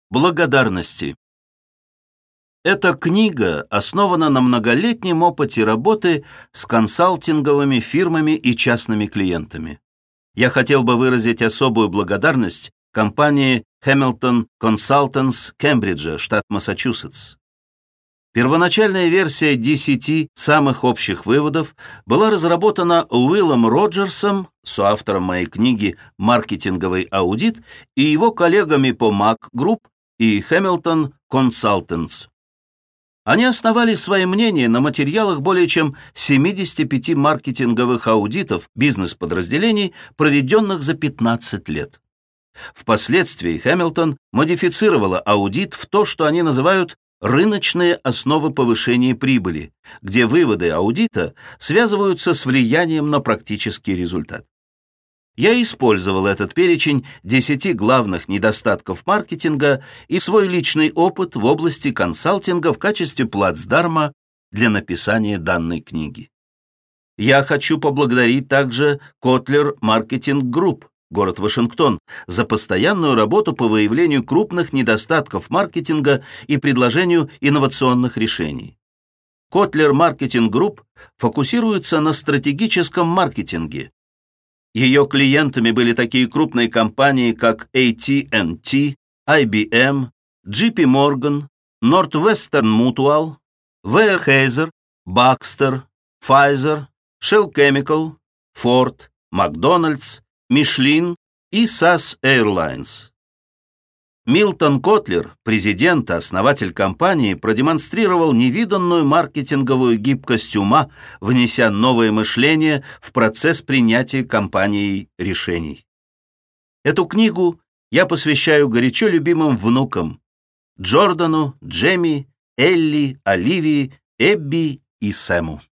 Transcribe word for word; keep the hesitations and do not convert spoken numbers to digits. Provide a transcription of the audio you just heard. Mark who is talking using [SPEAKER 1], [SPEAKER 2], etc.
[SPEAKER 1] Благодарности. Эта книга основана на многолетнем опыте работы с консалтинговыми фирмами и частными клиентами. Я хотел бы выразить особую благодарность компании Hamilton Consultants Кембриджа, штат Массачусетс. Первоначальная версия десяти самых общих выводов была разработана Уиллом Роджерсом, соавтором моей книги «Маркетинговый аудит», и его коллегами по Мак Групп и Hamilton Consultants. Они основали свои мнения на материалах более чем семидесяти пяти маркетинговых аудитов бизнес-подразделений, проведенных за пятнадцать лет. Впоследствии Hamilton модифицировала аудит в то, что они называют «рыночные основы повышения прибыли», где выводы аудита связываются с влиянием на практический результат. Я использовал этот перечень десяти главных недостатков маркетинга и свой личный опыт в области консалтинга в качестве плацдарма для написания данной книги. Я хочу поблагодарить также Kotler Marketing Group, город Вашингтон, за постоянную работу по выявлению крупных недостатков маркетинга и предложению инновационных решений. Kotler Marketing Group фокусируется на стратегическом маркетинге. Ее клиентами были такие крупные компании, как эй ти энд ти, ай би эм, джей пи Morgan, Northwestern Mutual, Weyerhaeuser, Baxter, Pfizer, Shell Chemical, Ford, McDonald's, Michelin и эс эй эс Airlines. Милтон Котлер, президент и основатель компании, продемонстрировал невиданную маркетинговую гибкость ума, внеся новое мышление в процесс принятия компанией решений. Эту книгу я посвящаю горячо любимым внукам Джордану, Джемми, Элли, Оливии, Эбби и Сэму.